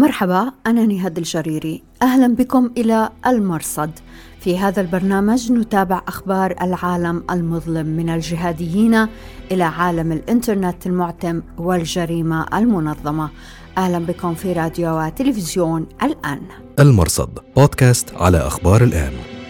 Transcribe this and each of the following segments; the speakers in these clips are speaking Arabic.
مرحبا، أنا نهاد الجريري. أهلا بكم إلى المرصد. في هذا البرنامج نتابع أخبار العالم المظلم من الجهاديين إلى عالم الإنترنت المعتم والجريمة المنظمة. أهلا بكم في راديو وتلفزيون الآن. المرصد بودكاست على أخبار الآن.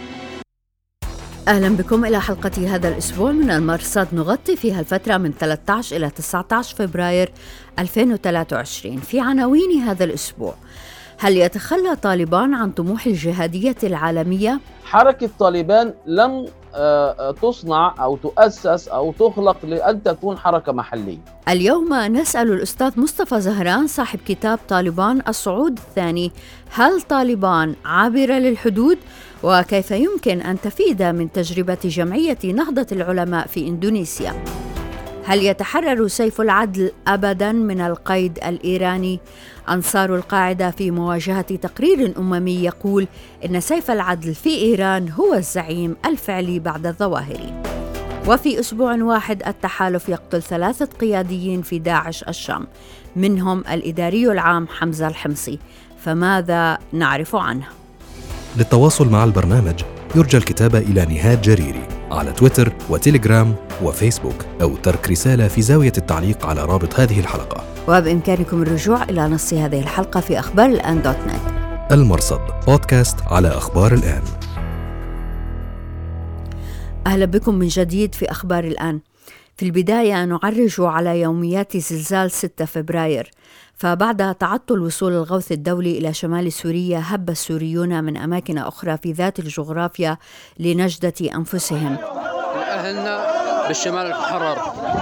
أهلا بكم إلى حلقة هذا الأسبوع من المرصد، نغطي فيها الفترة من 13 إلى 19 فبراير 2023. في عناوين هذا الأسبوع: هل يتخلى طالبان عن طموح الجهادية العالمية؟ حركة طالبان لم تصنع أو تؤسس أو تخلق لأن تكون حركة محلية. اليوم نسأل الأستاذ مصطفى زهران صاحب كتاب طالبان الصعود الثاني: هل طالبان عابرة للحدود؟ وكيف يمكن أن تفيد من تجربة جمعية نهضة العلماء في إندونيسيا؟ هل يتحرر سيف العدل أبداً من القيد الإيراني؟ أنصار القاعدة في مواجهة تقرير أممي يقول إن سيف العدل في إيران هو الزعيم الفعلي بعد الظواهري. وفي أسبوع واحد التحالف يقتل 3 قياديين في داعش الشام، منهم الإداري العام حمزة الحمصي. فماذا نعرف عنه؟ للتواصل مع البرنامج يرجى الكتابة إلى نهاد جريري على تويتر وتيليجرام وفيسبوك، أو ترك رسالة في زاوية التعليق على رابط هذه الحلقة. وبإمكانكم الرجوع إلى نص هذه الحلقة في أخبار الآن .net. المرصد بودكاست على أخبار الآن. أهلا بكم من جديد في أخبار الآن. في البداية نعرج على يوميات زلزال 6 فبراير. فبعد تعطل وصول الغوث الدولي إلى شمال سوريا، هب السوريون من أماكن أخرى في ذات الجغرافيا لنجدة أنفسهم. أهلنا بالشمال الحرر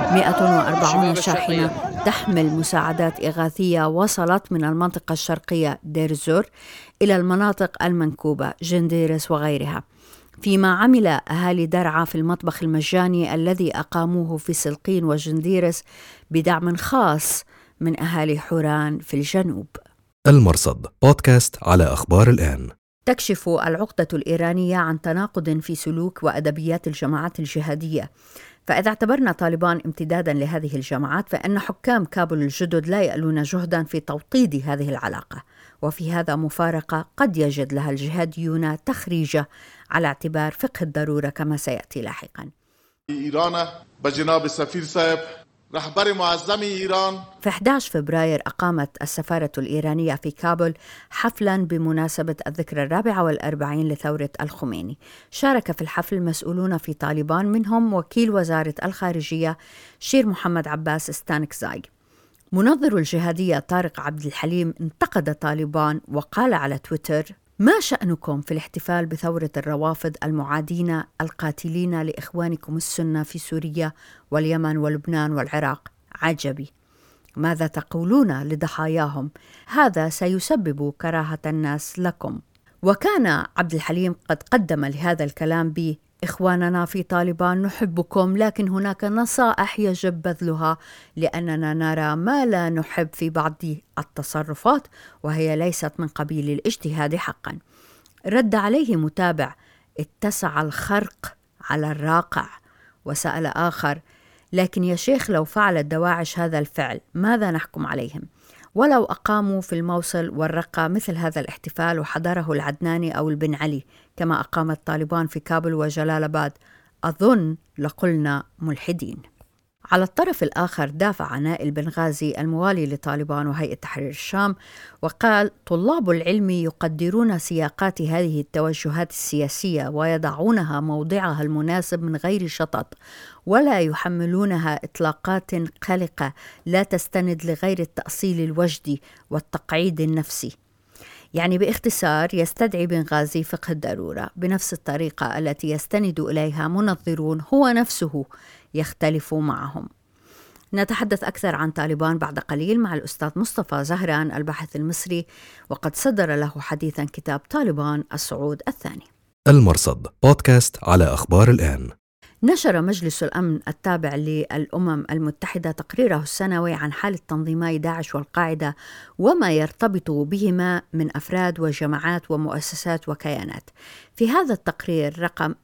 140 شاحنة تحمل مساعدات إغاثية وصلت من المنطقة الشرقية دير الزور إلى المناطق المنكوبة جنديرس وغيرها، فيما عمل أهالي درعا في المطبخ المجاني الذي أقاموه في سلقين وجنديرس بدعم خاص من أهالي حوران في الجنوب. المرصد بودكاست على أخبار الآن. تكشف العقدة الإيرانية عن تناقض في سلوك وأدبيات الجماعات الجهادية. فإذا اعتبرنا طالبان امتدادا لهذه الجماعات، فإن حكام كابول الجدد لا يألون جهدا في توطيد هذه العلاقة، وفي هذا مفارقة قد يجد لها الجهاديون تخريجة على اعتبار فقه الضرورة كما سيأتي لاحقا. إيران بجناب السفير صاحب رهبر معظم إيران. في 11 فبراير أقامت السفارة الإيرانية في كابول حفلاً بمناسبة الذكرى 44 لثورة الخميني. شارك في الحفل مسؤولون في طالبان، منهم وكيل وزارة الخارجية شير محمد عباس ستانكزاي. منظر الجهادية طارق عبد الحليم انتقد طالبان وقال على تويتر: ما شأنكم في الاحتفال بثورة الروافض المعادين القاتلين لإخوانكم السنة في سوريا واليمن ولبنان والعراق؟ عجبي. ماذا تقولون لضحاياهم؟ هذا سيسبب كراهة الناس لكم. وكان عبد الحليم قد قدم لهذا الكلام إخواننا في طالبان نحبكم، لكن هناك نصائح يجب بذلها لأننا نرى ما لا نحب في بعض التصرفات، وهي ليست من قبيل الاجتهاد حقا. رد عليه متابع: اتسع الخرق على الراقع. وسأل آخر: لكن يا شيخ، لو فعل دواعش هذا الفعل ماذا نحكم عليهم؟ ولو أقاموا في الموصل والرقة مثل هذا الاحتفال وحضره العدناني أو البن علي كما أقامت طالبان في كابل وجلال آباد، أظن لقلنا ملحدين. على الطرف الآخر دافع نائل بنغازي الموالي لطالبان وهيئة تحرير الشام وقال: طلاب العلم يقدرون سياقات هذه التوجهات السياسية ويضعونها موضعها المناسب من غير شطط، ولا يحملونها إطلاقات قلقة لا تستند لغير التأصيل الوجدي والتقعيد النفسي. يعني باختصار يستدعي بنغازي فقه الضرورة بنفس الطريقة التي يستند إليها منظرون هو نفسه يختلف معهم. نتحدث أكثر عن طالبان بعد قليل مع الأستاذ مصطفى زهران الباحث المصري، وقد صدر له حديثا كتاب طالبان الصعود الثاني. المرصد بودكاست على أخبار الآن. نشر مجلس الأمن التابع للأمم المتحدة تقريره السنوي عن حالة تنظيمي داعش والقاعدة وما يرتبط بهما من أفراد وجماعات ومؤسسات وكيانات. في هذا التقرير رقم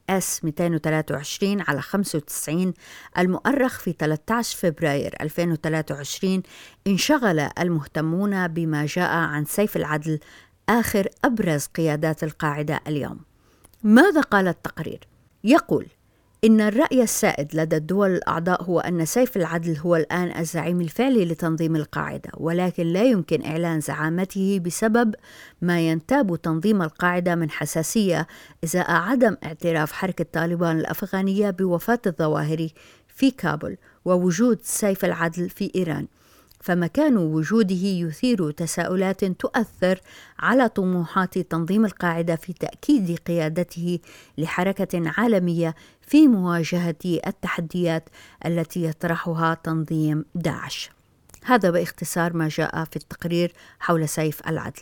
S-223 على 95 المؤرخ في 13 فبراير 2023 انشغل المهتمون بما جاء عن سيف العدل آخر أبرز قيادات القاعدة اليوم. ماذا قال التقرير؟ يقول إن الرأي السائد لدى الدول الأعضاء هو أن سيف العدل هو الآن الزعيم الفعلي لتنظيم القاعدة، ولكن لا يمكن إعلان زعامته بسبب ما ينتاب تنظيم القاعدة من حساسية إزاء عدم اعتراف حركة طالبان الأفغانية بوفاة الظواهري في كابول ووجود سيف العدل في إيران، فمكان وجوده يثير تساؤلات تؤثر على طموحات تنظيم القاعدة في تأكيد قيادته لحركة عالمية في مواجهة التحديات التي يطرحها تنظيم داعش. هذا باختصار ما جاء في التقرير حول سيف العدل.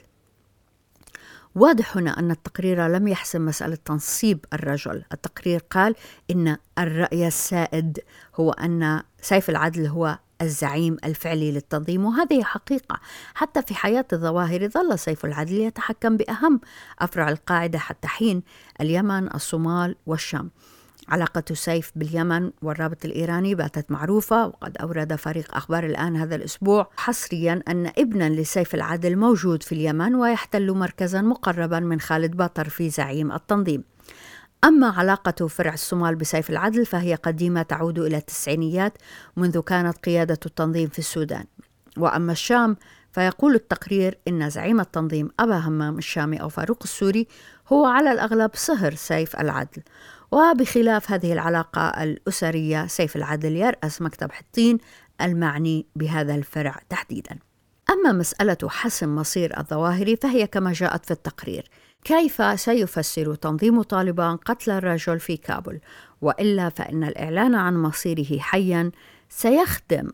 واضح هنا أن التقرير لم يحسم مسألة تنصيب الرجل. التقرير قال إن الرأي السائد هو أن سيف العدل هو الزعيم الفعلي للتنظيم، وهذه حقيقة. حتى في حياة الظواهر ظل سيف العدل يتحكم بأهم أفرع القاعدة حتى حين: اليمن، الصومال والشام. علاقة سيف باليمن والرابط الإيراني باتت معروفة، وقد أورد فريق أخبار الآن هذا الأسبوع حصريا أن ابنا لسيف العدل موجود في اليمن ويحتل مركزا مقربا من خالد باطر في زعيم التنظيم. أما علاقة فرع الصومال بسيف العدل فهي قديمة تعود إلى التسعينيات منذ كانت قيادة التنظيم في السودان. وأما الشام فيقول التقرير إن زعيم التنظيم أبا همام الشامي أو فاروق السوري هو على الأغلب صهر سيف العدل. وبخلاف هذه العلاقة الأسرية سيف العدل يرأس مكتب حطين المعني بهذا الفرع تحديدا. أما مسألة حسم مصير الظواهري فهي كما جاءت في التقرير: كيف سيفسر تنظيم طالبان قتل الرجل في كابول؟ وإلا فإن الإعلان عن مصيره حيا سيخدم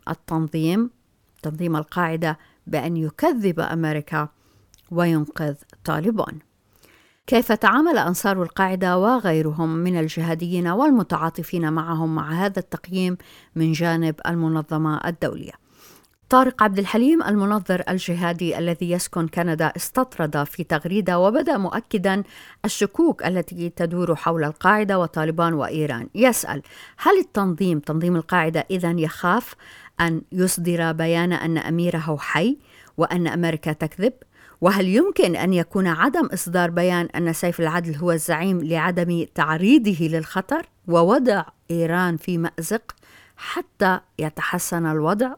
تنظيم القاعدة بأن يكذب أمريكا وينقذ طالبان. كيف تعامل أنصار القاعدة وغيرهم من الجهاديين والمتعاطفين معهم مع هذا التقييم من جانب المنظمة الدولية؟ طارق عبد الحليم المنظر الجهادي الذي يسكن كندا استطرد في تغريدة وبدأ مؤكدا الشكوك التي تدور حول القاعدة وطالبان وإيران. يسأل: هل تنظيم القاعدة إذن يخاف أن يصدر بيان أن أميره حي وأن أمريكا تكذب؟ وهل يمكن أن يكون عدم إصدار بيان أن سيف العدل هو الزعيم لعدم تعريضه للخطر ووضع إيران في مأزق حتى يتحسن الوضع؟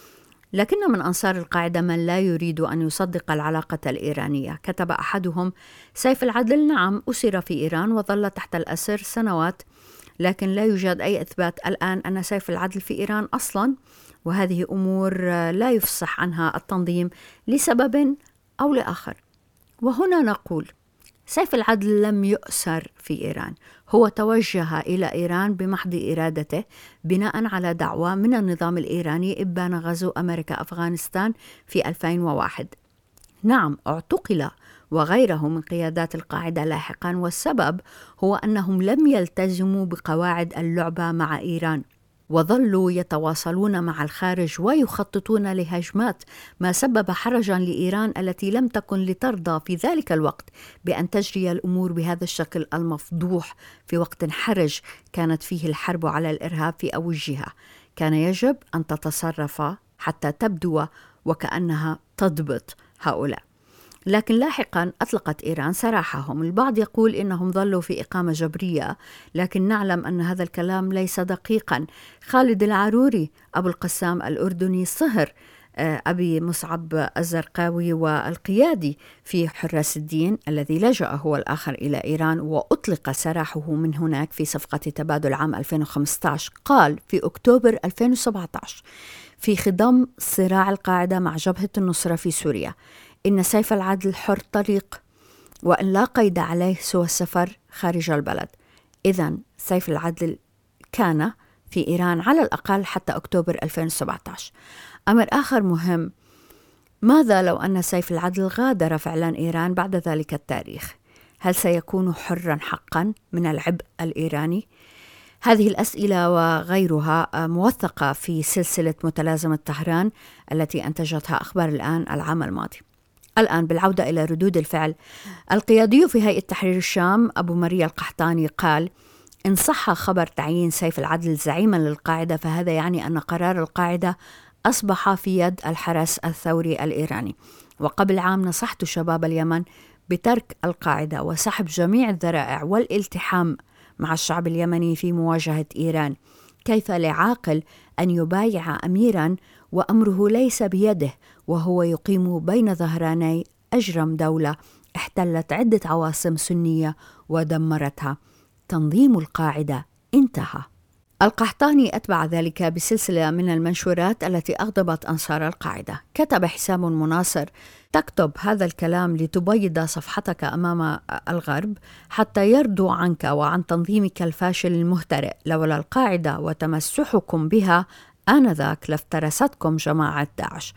لكن من أنصار القاعدة من لا يريد أن يصدق العلاقة الإيرانية. كتب أحدهم: سيف العدل نعم أسر في إيران وظل تحت الأسر سنوات، لكن لا يوجد أي إثبات الآن أن سيف العدل في إيران أصلا، وهذه أمور لا يفصح عنها التنظيم لسبب أو لآخر. وهنا نقول: سيف العدل لم يؤسر في إيران، هو توجه إلى إيران بمحض إرادته بناء على دعوى من النظام الإيراني إبان غزو أمريكا أفغانستان في 2001. نعم اعتقل وغيره من قيادات القاعدة لاحقا، والسبب هو أنهم لم يلتزموا بقواعد اللعبة مع إيران، وظلوا يتواصلون مع الخارج ويخططون لهجمات، ما سبب حرجا لإيران التي لم تكن لترضى في ذلك الوقت بأن تجري الأمور بهذا الشكل المفضوح في وقت حرج كانت فيه الحرب على الإرهاب في أوجها. كان يجب أن تتصرف حتى تبدو وكأنها تضبط هؤلاء. لكن لاحقا أطلقت إيران سراحهم. البعض يقول إنهم ظلوا في إقامة جبرية، لكن نعلم أن هذا الكلام ليس دقيقا. خالد العروري أبو القسام الأردني صهر أبي مصعب الزرقاوي والقيادي في حراس الدين الذي لجأ هو الآخر إلى إيران وأطلق سراحه من هناك في صفقة تبادل عام 2015. قال في أكتوبر 2017 في خضم صراع القاعدة مع جبهة النصرة في سوريا: إن سيف العدل حر طليق وإن لا قيد عليه سوى السفر خارج البلد. إذن سيف العدل كان في إيران على الأقل حتى أكتوبر 2017. أمر آخر مهم: ماذا لو أن سيف العدل غادر فعلا إيران بعد ذلك التاريخ؟ هل سيكون حرا حقا من العبء الإيراني؟ هذه الأسئلة وغيرها موثقة في سلسلة متلازمة طهران التي أنتجتها أخبار الآن العام الماضي. الآن بالعودة إلى ردود الفعل، القيادي في هيئة تحرير الشام أبو مريا القحطاني قال: إن صح خبر تعيين سيف العدل زعيما للقاعدة فهذا يعني أن قرار القاعدة أصبح في يد الحرس الثوري الإيراني. وقبل عام نصحت شباب اليمن بترك القاعدة وسحب جميع الذرائع والالتحام مع الشعب اليمني في مواجهة إيران. كيف لعاقل أن يبايع أميرا وأمره ليس بيده وهو يقيم بين ظهراني أجرم دولة احتلت عدة عواصم سنية ودمرتها؟ تنظيم القاعدة انتهى. القحطاني أتبع ذلك بسلسلة من المنشورات التي أغضبت أنصار القاعدة. كتب حسام مناصر: تكتب هذا الكلام لتبيض صفحتك أمام الغرب حتى يرضوا عنك وعن تنظيمك الفاشل المهترئ. لولا القاعدة وتمسحكم بها آنذاك لافترستكم جماعة داعش.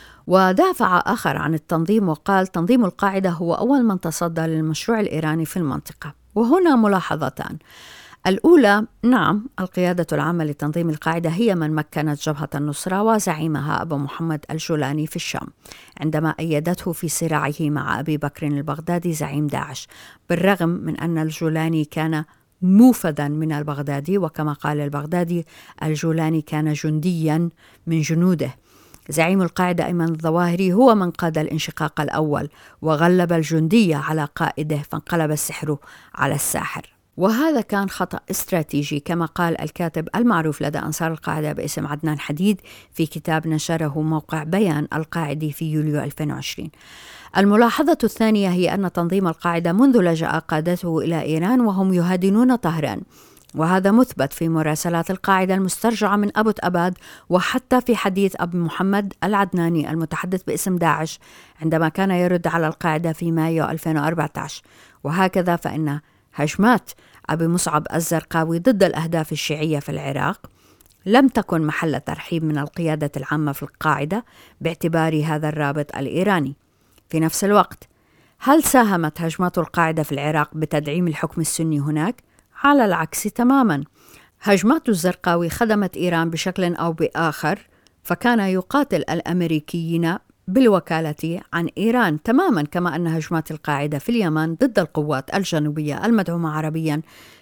ودافع آخر عن التنظيم وقال: تنظيم القاعدة هو أول من تصدى للمشروع الإيراني في المنطقة. وهنا ملاحظتان: الأولى، نعم، القيادة العامة لتنظيم القاعدة هي من مكنت جبهة النصرة وزعيمها أبو محمد الجولاني في الشام عندما أيدته في صراعه مع أبي بكر البغدادي زعيم داعش، بالرغم من أن الجولاني كان موفدا من البغدادي، وكما قال البغدادي: الجولاني كان جنديا من جنوده. زعيم القاعدة أيمن الظواهري هو من قاد الانشقاق الأول وغلب الجندية على قائده، فانقلب السحر على الساحر. وهذا كان خطأ استراتيجي كما قال الكاتب المعروف لدى أنصار القاعدة باسم عدنان حديد في كتاب نشره موقع بيان القاعدي في يوليو 2020. الملاحظة الثانية هي أن تنظيم القاعدة منذ لجأ قادته إلى إيران وهم يهادنون طهران، وهذا مثبت في مراسلات القاعدة المسترجعة من أبو أباد، وحتى في حديث أبو محمد العدناني المتحدث باسم داعش عندما كان يرد على القاعدة في مايو 2014. وهكذا فإن هجمات أبي مصعب الزرقاوي ضد الأهداف الشيعية في العراق لم تكن محل ترحيب من القيادة العامة في القاعدة باعتبار هذا الرابط الإيراني. في نفس الوقت، هل ساهمت هجمات القاعدة في العراق بتدعيم الحكم السني هناك؟ على العكس تماما. هجمات الزرقاوي خدمت إيران بشكل أو بآخر، فكان يقاتل الأمريكيين بالوكالة عن إيران، تماما كما أن هجمات القاعدة في اليمن ضد القوات الجنوبية المدعومة عربيا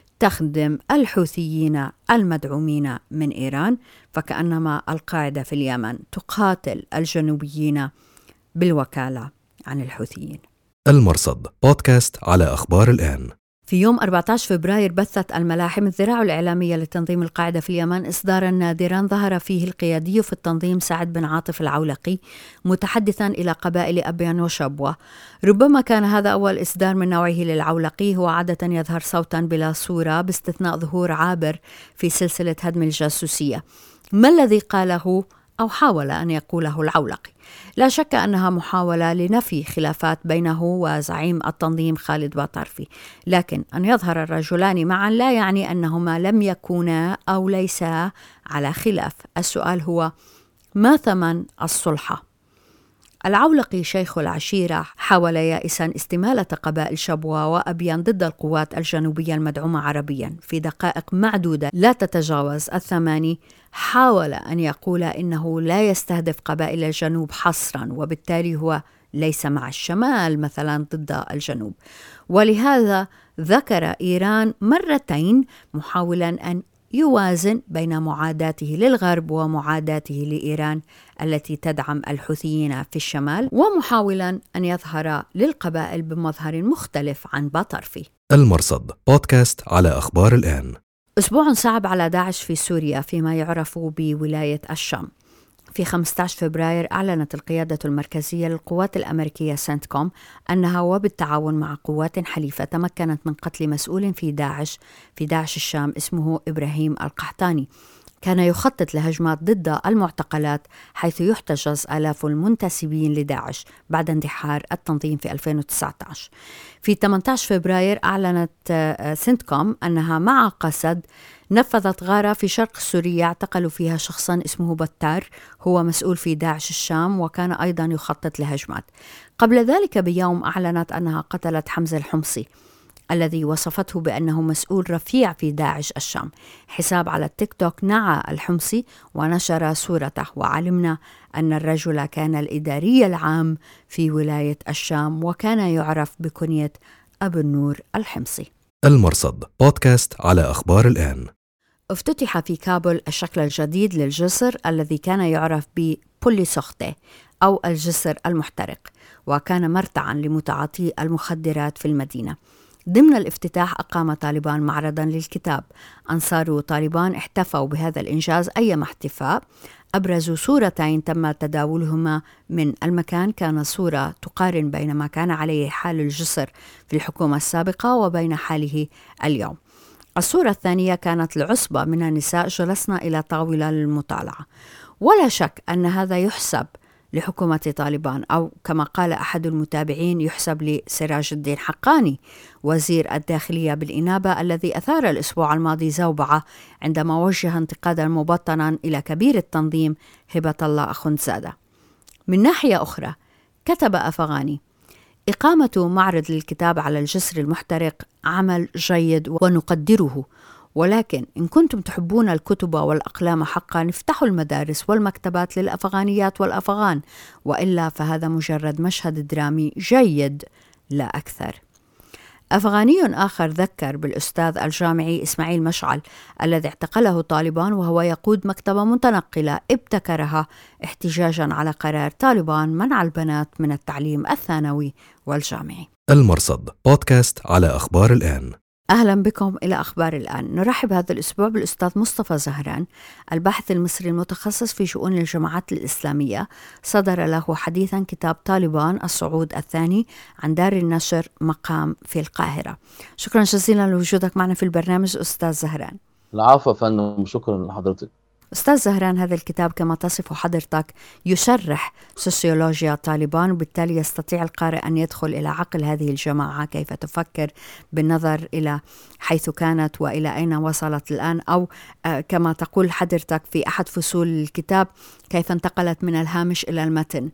تخدم الحوثيين المدعومين من إيران، فكأنما القاعدة في اليمن تقاتل الجنوبيين بالوكالة عن الحوثيين. المرصد بودكاست على أخبار الآن. في يوم 14 فبراير بثت الملاحم الذراع الإعلامية لتنظيم القاعدة في اليمن إصداراً نادراً ظهر فيه القيادي في التنظيم سعد بن عاطف العولقي متحدثاً إلى قبائل أبيان وشبوة. ربما كان هذا أول إصدار من نوعه للعولقي. هو عادة يظهر صوتاً بلا صورة باستثناء ظهور عابر في سلسلة هدم الجاسوسية. ما الذي قاله أو حاول أن يقوله العولقي؟ لا شك أنها محاولة لنفي خلافات بينه وزعيم التنظيم خالد باطرفي، لكن أن يظهر الرجلان معا لا يعني أنهما لم يكونا أو ليسا على خلاف. السؤال هو: ما ثمن الصلحة؟ العولقي شيخ العشيرة حاول يائسا استمالة قبائل شبوة وأبيان ضد القوات الجنوبية المدعومة عربيا. في دقائق معدودة لا تتجاوز 8 حاول أن يقول إنه لا يستهدف قبائل الجنوب حصرا، وبالتالي هو ليس مع الشمال مثلا ضد الجنوب. ولهذا ذكر إيران مرتين محاولا أن يوازن بين معاداته للغرب ومعاداته لإيران التي تدعم الحوثيين في الشمال، ومحاولا أن يظهر للقبائل بمظهر مختلف عن باطرفي. المرصد بودكاست على أخبار الآن. أسبوع صعب على داعش في سوريا فيما يعرف بولاية الشام. في 15 فبراير أعلنت القيادة المركزية للقوات الأمريكية سنتكوم أنها وبالتعاون مع قوات حليفة تمكنت من قتل مسؤول في داعش الشام اسمه إبراهيم القحطاني. كان يخطط لهجمات ضد المعتقلات حيث يحتجز آلاف المنتسبين لداعش بعد اندحار التنظيم في 2019. في 18 فبراير أعلنت سنتكوم أنها مع قسد نفذت غارة في شرق سوريا اعتقلوا فيها شخصا اسمه بتار، هو مسؤول في داعش الشام وكان أيضا يخطط لهجمات. قبل ذلك بيوم أعلنت أنها قتلت حمزة الحمصي الذي وصفته بأنه مسؤول رفيع في داعش الشام. حساب على التيك توك نعى الحمصي ونشر صورته، وعلمنا أن الرجل كان الإداري العام في ولاية الشام وكان يعرف بكنية أبو النور الحمصي. المرصد بودكاست على أخبار الآن. افتتح في كابول الشكل الجديد للجسر الذي كان يعرف ببولي سوختي أو الجسر المحترق، وكان مرتعا لمتعاطي المخدرات في المدينة. ضمن الافتتاح أقام طالبان معرضا للكتاب. أنصار طالبان احتفوا بهذا الإنجاز أيما احتفاء. أبرزوا صورتين تم تداولهما من المكان، كان صورة تقارن بين ما كان عليه حال الجسر في الحكومة السابقة وبين حاله اليوم. الصورة الثانية كانت لعصبة من النساء جلسنا إلى طاولة للمطالعة. ولا شك أن هذا يحسب لحكومة طالبان، أو كما قال أحد المتابعين يحسب لسراج الدين حقاني وزير الداخلية بالإنابة، الذي أثار الأسبوع الماضي زوبعة عندما وجه انتقادا مبطنا إلى كبير التنظيم هبة الله أخندزادة. من ناحية أخرى كتب أفغاني: إقامة معرض للكتاب على الجسر المحترق عمل جيد ونقدره، ولكن إن كنتم تحبون الكتب والأقلام حقا افتحوا المدارس والمكتبات للأفغانيات والأفغان، وإلا فهذا مجرد مشهد درامي جيد لا أكثر. أفغاني آخر ذكر بالأستاذ الجامعي إسماعيل مشعل الذي اعتقله طالبان وهو يقود مكتبة متنقلة ابتكرها احتجاجا على قرار طالبان منع البنات من التعليم الثانوي والجامعي. المرصد بودكاست على أخبار الآن. أهلا بكم إلى أخبار الآن. نرحب هذا الأسبوع بالأستاذ مصطفى زهران، الباحث المصري المتخصص في شؤون الجماعات الإسلامية. صدر له حديثا كتاب طالبان الصعود الثاني عن دار النشر مقام في القاهرة. شكرا جزيلا لوجودك معنا في البرنامج أستاذ زهران. العفو فندم، شكرا لحضرتك. أستاذ زهران، هذا الكتاب كما تصف حضرتك يشرح سوسيولوجيا طالبان، وبالتالي يستطيع القارئ أن يدخل إلى عقل هذه الجماعة، كيف تفكر بالنظر إلى حيث كانت وإلى أين وصلت الآن، أو كما تقول حضرتك في أحد فصول الكتاب كيف انتقلت من الهامش إلى المتن.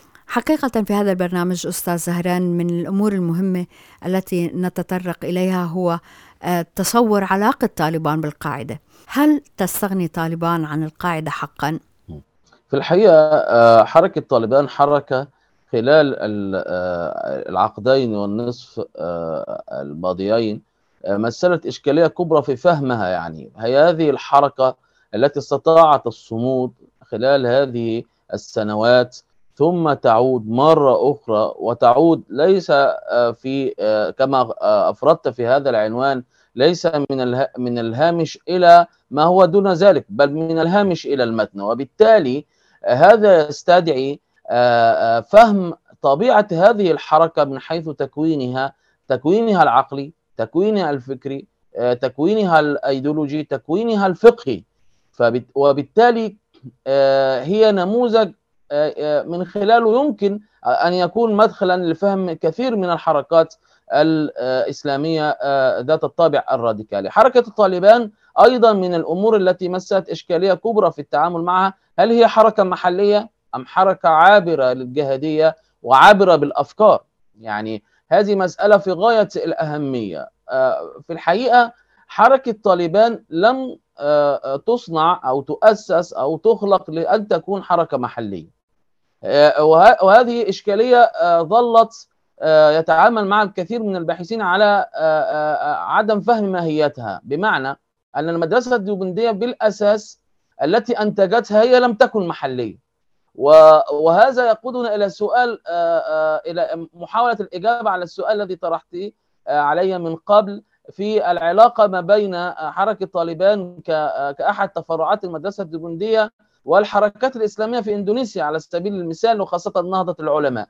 حقيقة في هذا البرنامج أستاذ زهران من الأمور المهمة التي نتطرق إليها هو تصور علاقة طالبان بالقاعدة. هل تستغني طالبان عن القاعدة حقا؟ في الحقيقة حركة طالبان حركة خلال العقدين والنصف الماضيين مثلت إشكالية كبرى في فهمها. يعني هي هذه الحركة التي استطاعت الصمود خلال هذه السنوات ثم تعود مرة أخرى، وتعود ليس في كما أفردت في هذا العنوان، ليس من الهامش إلى ما هو دون ذلك، بل من الهامش إلى المتن. وبالتالي هذا يستدعي فهم طبيعة هذه الحركة من حيث تكوينها العقلي، تكوينها الفكري، تكوينها الأيديولوجي، تكوينها الفقهي. وبالتالي هي نموذج من خلاله يمكن أن يكون مدخلا لفهم كثير من الحركات الإسلامية ذات الطابع الراديكالي. حركة الطالبان أيضا من الأمور التي مثلت إشكالية كبرى في التعامل معها. هل هي حركة محلية أم حركة عابرة للجهادية وعابرة بالأفكار؟ يعني هذه مسألة في غاية الأهمية. في الحقيقة حركة طالبان لم تصنع أو تؤسس أو تخلق لأن تكون حركة محلية، وهذه إشكالية ظلت يتعامل مع الكثير من الباحثين على عدم فهم ماهيتها، بمعنى أن المدرسة الديوبندية بالأساس التي أنتجتها هي لم تكن محلية. وهذا يقودنا إلى سؤال، إلى محاولة الإجابة على السؤال الذي طرحته علي من قبل في العلاقة ما بين حركة طالبان كأحد تفرعات المدرسة الديوبندية والحركات الإسلامية في إندونيسيا على سبيل المثال، وخاصة نهضة العلماء.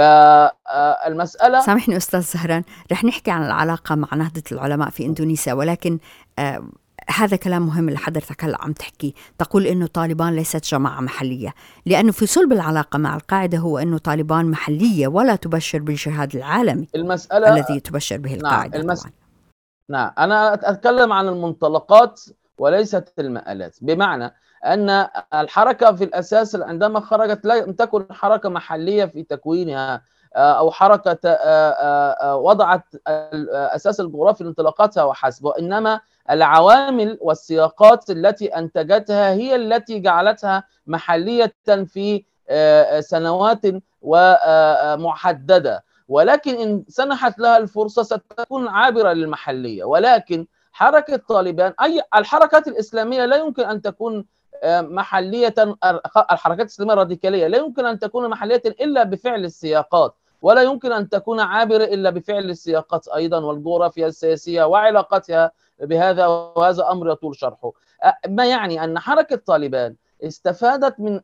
فالمسألة سامحني أستاذ زهران، رح نحكي عن العلاقة مع نهضة العلماء في إندونيسيا، ولكن هذا كلام مهم اللي حضرتك هلا عم تحكي. تقول إنه طالبان ليست جماعة محلية، لأنه في صلب العلاقة مع القاعدة هو إنه طالبان محلية ولا تبشر بالجهاد العالمي المسألة الذي تبشر به القاعدة. نعم، أنا أتكلم عن المنطلقات وليست المآلات، بمعنى أن الحركة في الأساس عندما خرجت لم تكن حركة محلية في تكوينها أو حركة وضعت الأساس الجغرافي لانطلاقاتها وحسب، وإنما العوامل والسياقات التي أنتجتها هي التي جعلتها محلية في سنوات ومحددة، ولكن إن سنحت لها الفرصة ستكون عابرة للمحلية. ولكن حركة طالبان، أي الحركات الإسلامية لا يمكن أن تكون محلية، الحركات الإسلامية الراديكالية لا يمكن أن تكون محلية إلا بفعل السياقات، ولا يمكن أن تكون عابرة إلا بفعل السياقات أيضا والجغرافيا السياسية وعلاقتها بهذا، وهذا أمر يطول شرحه. ما يعني أن حركة طالبان استفادت من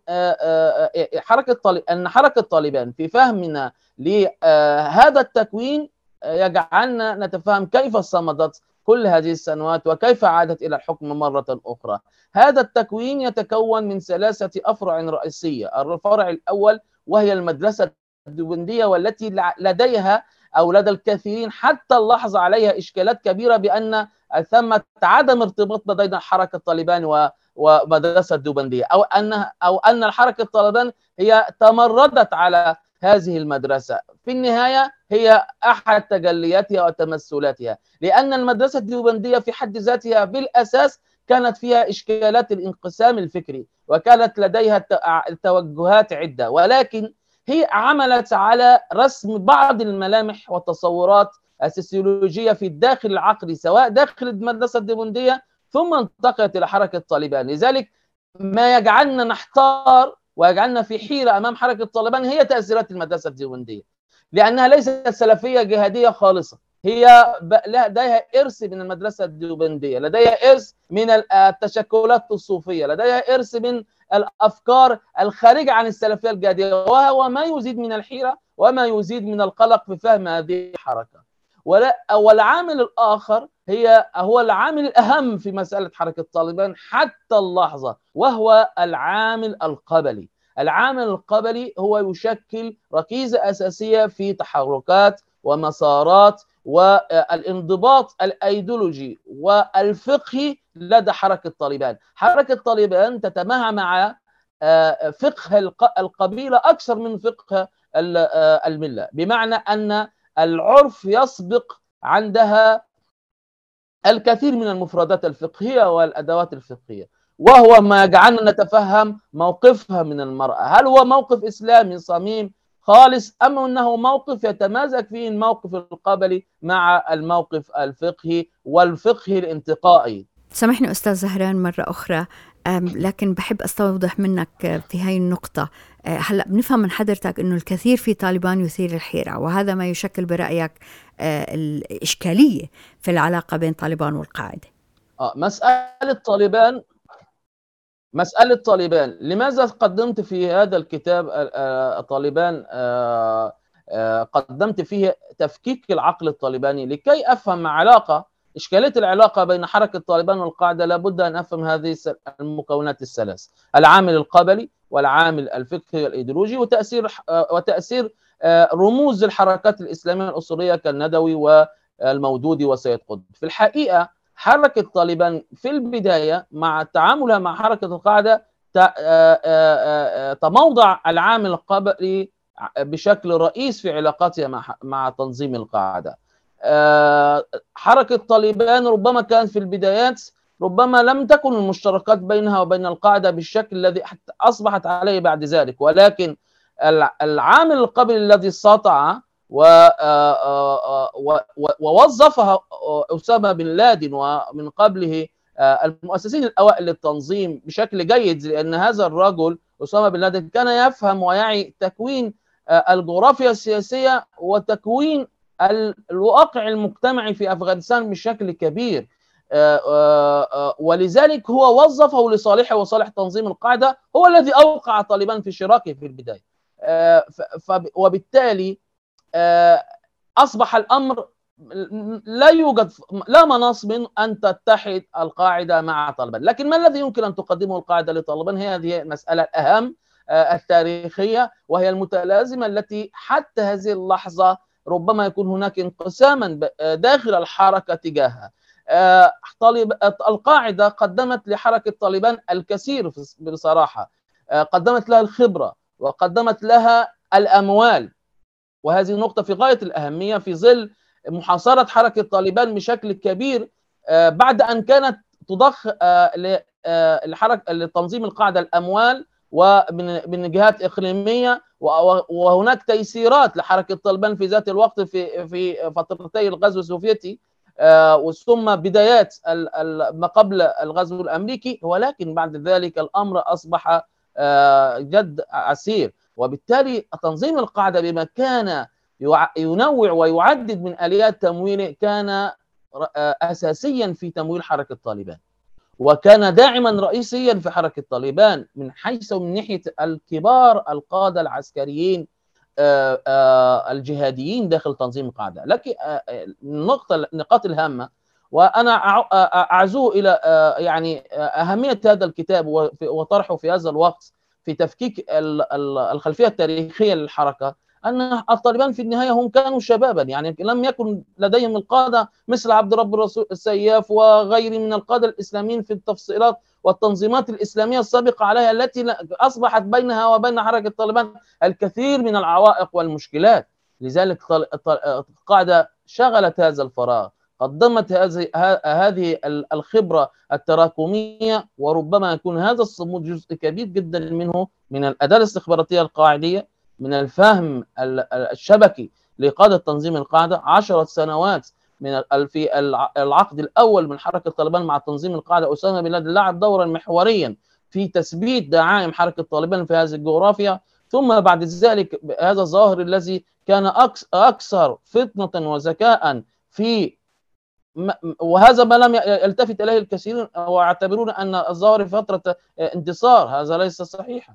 حركة طالبان في فهمنا لهذا التكوين يجعلنا نتفهم كيف صمدت كل هذه السنوات وكيف عادت إلى الحكم مرة أخرى. هذا التكوين يتكون من 3 أفرع رئيسية. الفرع الأول وهي المدرسة الديوبندية، والتي لديها أو لدى الكثيرين حتى اللحظة عليها إشكالات كبيرة بأن ثمة عدم ارتباط بين حركة طالبان ومدرسة الديوبندية، أو أن الحركة طالبان هي تمردت على هذه المدرسة. في النهاية هي أحد تجلياتها وتمثلاتها، لأن المدرسة الديوبندية في حد ذاتها بالأساس كانت فيها إشكالات الانقسام الفكري، وكانت لديها توجهات عدة، ولكن هي عملت على رسم بعض الملامح والتصورات السوسيولوجية في الداخل العقلي، سواء داخل المدرسة الديوبندية ثم انتقلت إلى حركة طالبان. لذلك ما يجعلنا نحتار ويجعلنا في حيرة أمام حركة طالبان هي تأثيرات المدرسة الديوبندية، لأنها ليست سلفية جهادية خالصة، هي لديها إرث من المدرسة الديوبندية، لديها إرث من التشكلات الصوفية، لديها إرث من الأفكار الخارجة عن السلفية الجهادية، وهو ما يزيد من الحيرة وما يزيد من القلق في فهم هذه الحركة. والعامل الآخر هو العامل الأهم في مسألة حركة طالبان حتى اللحظة، وهو العامل القبلي. العامل القبلي هو يشكل ركيزة أساسية في تحركات ومسارات والانضباط الأيديولوجي والفقهي لدى حركة طالبان. حركة طالبان تتماهى مع فقه القبيلة أكثر من فقه الملة، بمعنى أن العرف يسبق عندها الكثير من المفردات الفقهية والأدوات الفقهية، وهو ما يجعلنا نتفهم موقفها من المرأة. هل هو موقف إسلامي صميم خالص، أم أنه موقف يتمازج فيه الموقف القبلي مع الموقف الفقهي والفقه الانتقائي؟ سامحني أستاذ زهران مرة أخرى، لكن بحب أستوضح منك في هاي النقطة. هلأ بنفهم من حضرتك أنه الكثير في طالبان يثير الحيرة، وهذا ما يشكل برأيك الإشكالية في العلاقة بين طالبان والقاعدة. مسألة طالبان لماذا قدمت في هذا الكتاب طالبان قدمت فيه تفكيك العقل الطالباني لكي أفهم إشكالية العلاقة بين حركة طالبان والقاعدة. لابد أن أفهم هذه المكونات الثلاث: العامل القبلي والعامل الفقهي والإيديولوجي وتأثير رموز الحركات الإسلامية الأصولية كالندوي والمودودي وسيد قطب. في الحقيقة حركة طالبان في البداية مع تعاملها مع حركة القاعدة تموضع العامل القبلي بشكل رئيس في علاقاتها مع تنظيم القاعدة. حركة طالبان ربما كانت في البدايات ربما لم تكن المشتركات بينها وبين القاعدة بالشكل الذي أصبحت عليه بعد ذلك، ولكن العامل القبلي الذي سطع ووظفها أسامة بن لادن ومن قبله المؤسسين الأوائل للتنظيم بشكل جيد، لأن هذا الرجل أسامة بن لادن كان يفهم ويعي تكوين الجغرافيا السياسية وتكوين الواقع المجتمعي في أفغانستان بشكل كبير، ولذلك هو وظفه لصالحه وصالح تنظيم القاعدة، هو الذي أوقع طالبان في شراكه في البداية. وبالتالي أصبح الأمر لا مناص من أن تتحد القاعدة مع طالبان. لكن ما الذي يمكن أن تقدمه القاعدة لطالبان؟ هذه المسألة الأهم التاريخية، وهي المتلازمة التي حتى هذه اللحظة ربما يكون هناك انقساما داخل الحركة تجاهها. القاعدة قدمت لحركة طالبان الكثير بصراحة، قدمت لها الخبرة وقدمت لها الأموال وهذه نقطة في غاية الأهمية في ظل محاصرة حركة طالبان بشكل كبير بعد أن كانت تضخ لتنظيم القاعدة الأموال ومن جهات إقليمية، وهناك تيسيرات لحركة طالبان في ذات الوقت في فترتي الغزو السوفيتي ثم بدايات ما قبل الغزو الأمريكي، ولكن بعد ذلك الأمر أصبح جد عسير. وبالتالي تنظيم القاعدة بما كان ينوع ويعدد من آليات تمويله كان أساسيا في تمويل حركة طالبان، وكان داعما رئيسيا في حركة طالبان من حيث من ناحية الكبار القادة العسكريين الجهاديين داخل تنظيم القاعدة. لكن النقاط الهامة، وأنا أعزو إلى يعني أهمية هذا الكتاب وطرحه في هذا الوقت في تفكيك الخلفية التاريخية للحركة، أن الطالبان في النهاية هم كانوا شبابا، يعني لم يكن لديهم القادة مثل عبد رب السياف وغيره من القادة الإسلاميين في التفصيلات والتنظيمات الإسلامية السابقة عليها، التي أصبحت بينها وبين حركة طالبان الكثير من العوائق والمشكلات. لذلك القاعدة شغلت هذا الفراغ، قدمت هذه الخبرة التراكمية، وربما يكون هذا الصمود جزء كبير جدا منه من الأداة الاستخباراتية القاعدية، من الفهم الشبكي لقادة تنظيم القاعدة. 10 سنوات في العقد الأول من حركة طالبان مع تنظيم القاعدة، أسامة بن لادن لعب دورا محوريا في تثبيت دعائم حركة طالبان في هذه الجغرافيا. ثم بعد ذلك هذا الظاهر الذي كان أكثر فطنة وذكاء في وهذا ما لم يلتفت إليه الكثيرون ويعتبرون أن الظاهر في فترة انتصار، هذا ليس صحيحا.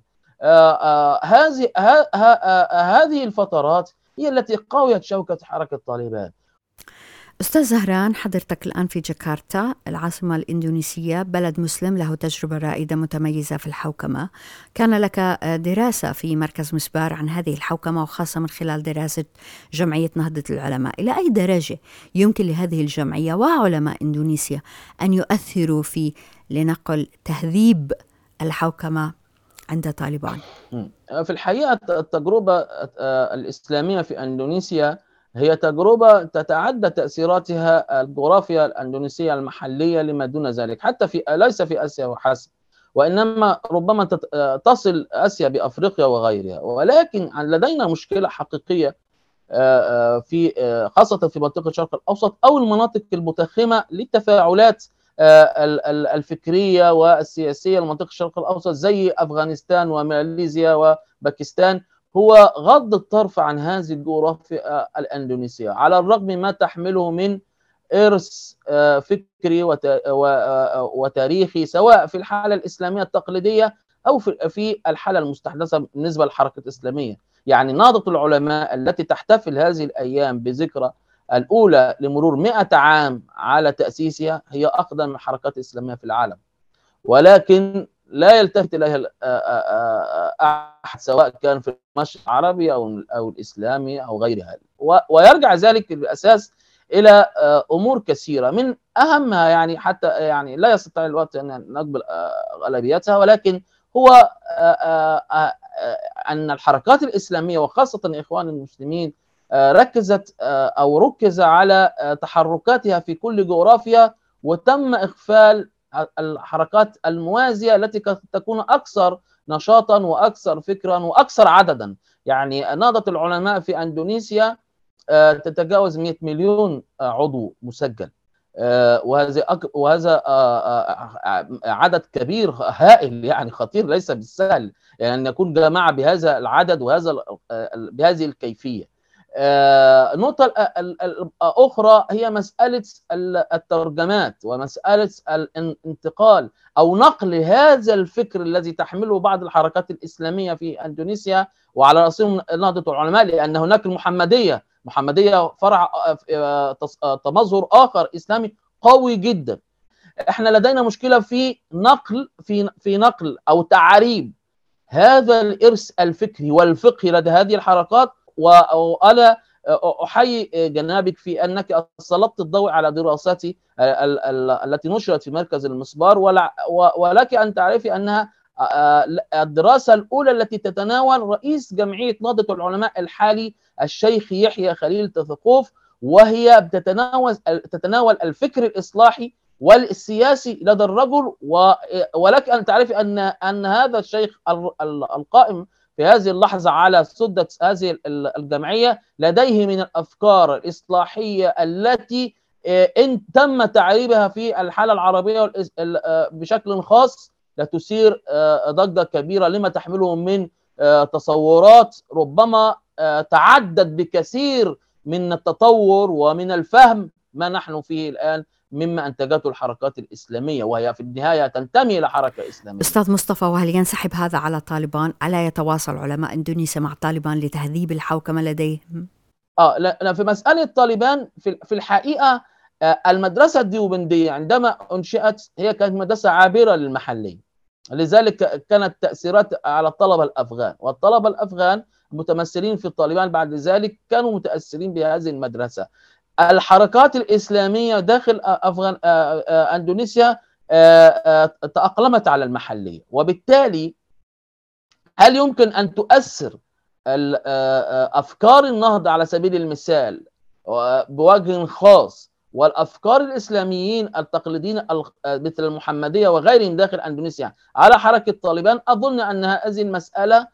هذه الفترات هي التي قويت شوكة حركة طالبان. أستاذ زهران، حضرتك الآن في جاكرتا العاصمة الإندونيسية، بلد مسلم له تجربة رائدة متميزة في الحوكمة. كان لك دراسة في مركز مسبار عن هذه الحوكمة، وخاصة من خلال دراسة جمعية نهضة العلماء. إلى أي درجة يمكن لهذه الجمعية وعلماء إندونيسيا أن يؤثروا في لنقل تهذيب الحوكمة عند طالبان؟ في الحقيقة التجربة الإسلامية في إندونيسيا هي تجربة تتعدى تأثيراتها الجغرافيا الأندونيسية المحلية لما دون ذلك، حتى ليس في آسيا وحسب، وإنما ربما تصل آسيا بأفريقيا وغيرها. ولكن لدينا مشكلة حقيقية في خاصة في منطقة الشرق الأوسط أو المناطق المتخمة للتفاعلات الفكرية والسياسية لمنطقة الشرق الأوسط زي أفغانستان وماليزيا وباكستان، هو غض الطرف عن هذه الجغرافيا الأندونيسية، على الرغم ما تحمله من إرث فكري وتاريخي، سواء في الحالة الإسلامية التقليدية أو في الحالة المستحدثة بالنسبة للحركة الإسلامية. يعني نهضة العلماء التي تحتفل هذه الأيام بذكرى الأولى لمرور 100 عام على تأسيسها هي أقدم الحركات الإسلامية في العالم، ولكن لا يلتفت إليها أحد، سواء كان في المشرق العربي أو الإسلامي أو غيرها. ويرجع ذلك بالأساس إلى أمور كثيرة، من أهمها يعني حتى يعني لا يستطيع الوقت أن نقبل غالبيتها، ولكن هو أن الحركات الإسلامية وخاصة إخوان المسلمين ركز على تحركاتها في كل جغرافيا، وتم إغفال الحركات الموازية التي تكون أكثر نشاطا وأكثر فكرا وأكثر عددا. يعني نهضة العلماء في إندونيسيا تتجاوز 100 مليون عضو مسجل، وهذا عدد كبير هائل، يعني خطير، ليس بالسهل يعني أن يكون جماعة بهذا العدد بهذه الكيفية. النقطة الأخرى هي مسألة الترجمات ومسألة الانتقال أو نقل هذا الفكر الذي تحمله بعض الحركات الإسلامية في إندونيسيا، وعلى رأسهم نهضة العلماء، لأن هناك المحمدية فرع تمظهر آخر إسلامي قوي جدا. احنا لدينا مشكلة في نقل أو تعريب هذا الإرث الفكري والفقهي لدى هذه الحركات. وأنا أحيي جنابك في أنك سلطت الضوء على دراساتي التي نشرت في مركز المسبار، ولك أن تعرفي أنها الدراسة الأولى التي تتناول رئيس جمعية نهضة العلماء الحالي الشيخ يحيى خليل تثقوف، وهي تتناول الفكر الإصلاحي والسياسي لدى الرجل. ولك أن تعرف أن هذا الشيخ القائم في هذه اللحظة على سدة هذه الجمعية لديه من الأفكار الإصلاحية التي إن تم تعريبها في الحالة العربية بشكل خاص لتثير ضجة كبيرة لما تحمله من تصورات ربما تعدد بكثير من التطور ومن الفهم ما نحن فيه الآن مما أنتجته الحركات الإسلامية، وهي في النهاية تنتمي إلى حركة إسلامية. أستاذ مصطفى، وهل ينسحب هذا على طالبان؟ ألا يتواصل علماء إندونيسيا مع طالبان لتهذيب الحوكمة لديهم؟ لا، في مسألة طالبان في الحقيقة المدرسة الديوبندية عندما أنشئت هي كانت مدرسة عابرة للمحلية، لذلك كانت تأثيرات على الطلبة الأفغان، والطلبة الأفغان متمثلين في الطالبان بعد ذلك كانوا متأثرين بهذه المدرسة. الحركات الإسلامية داخل أندونيسيا تأقلمت على المحلية، وبالتالي هل يمكن أن تؤثر أفكار النهضة على سبيل المثال بوجه خاص والأفكار الإسلاميين التقليديين مثل المحمدية وغيرهم داخل أندونيسيا على حركة طالبان؟ أظن أن هذه المسألة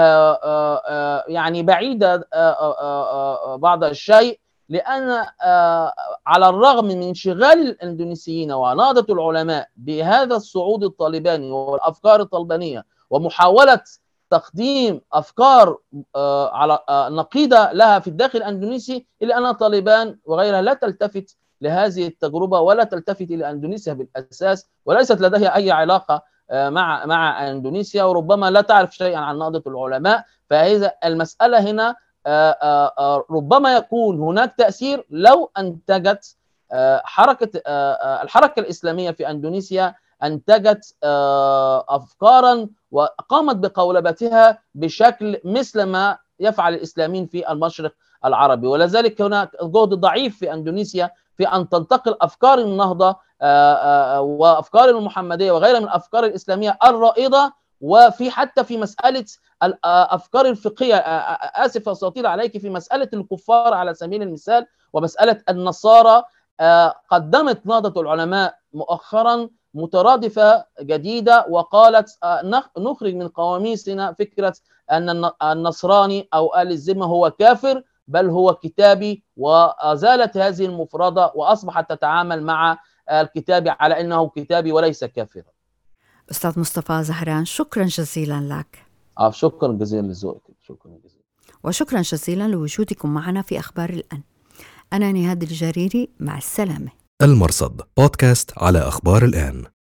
يعني بعيدة بعض الشيء، لأن على الرغم من انشغال الإندونيسيين ونهضة العلماء بهذا الصعود الطالباني والأفكار الطالبانية ومحاولة تقديم أفكار على نقيضة لها في الداخل الأندونيسي، إلا أن طالبان وغيرها لا تلتفت لهذه التجربة ولا تلتفت إلى أندونيسيا بالأساس، وليست لديها أي علاقة مع أندونيسيا، وربما لا تعرف شيئا عن نهضة العلماء. فهذا المسألة هنا ربما يكون هناك تأثير لو أنتجت الحركة الإسلامية في أندونيسيا أنتجت أفكارا وقامت بقولبتها بشكل مثل ما يفعل الإسلاميين في المشرق العربي. ولذلك هناك جهد ضعيف في أندونيسيا في أن تنتقل أفكار النهضة وأفكار المحمدية وغيرها من الأفكار الإسلامية الرائدة، وفي حتى في مسألة الأفكار الفقهية. آسف أستطيل عليك، في مسألة الكفار على سبيل المثال ومسألة النصارى قدمت نهضة العلماء مؤخرا مترادفة جديدة وقالت نخرج من قواميسنا فكرة أن النصراني أو آل الذمة هو كافر، بل هو كتابي، وزالت هذه المفردة وأصبحت تتعامل مع الكتابي على أنه كتابي وليس كافرا. أستاذ مصطفى زهران، شكرا جزيلا لك. شكرا جزيلا لذوقك. شكرا جزيلا. وشكرا جزيلا لوجودكم معنا في أخبار الآن. أنا نهاد الجريري، مع السلامة. المرصد بودكاست على أخبار الآن.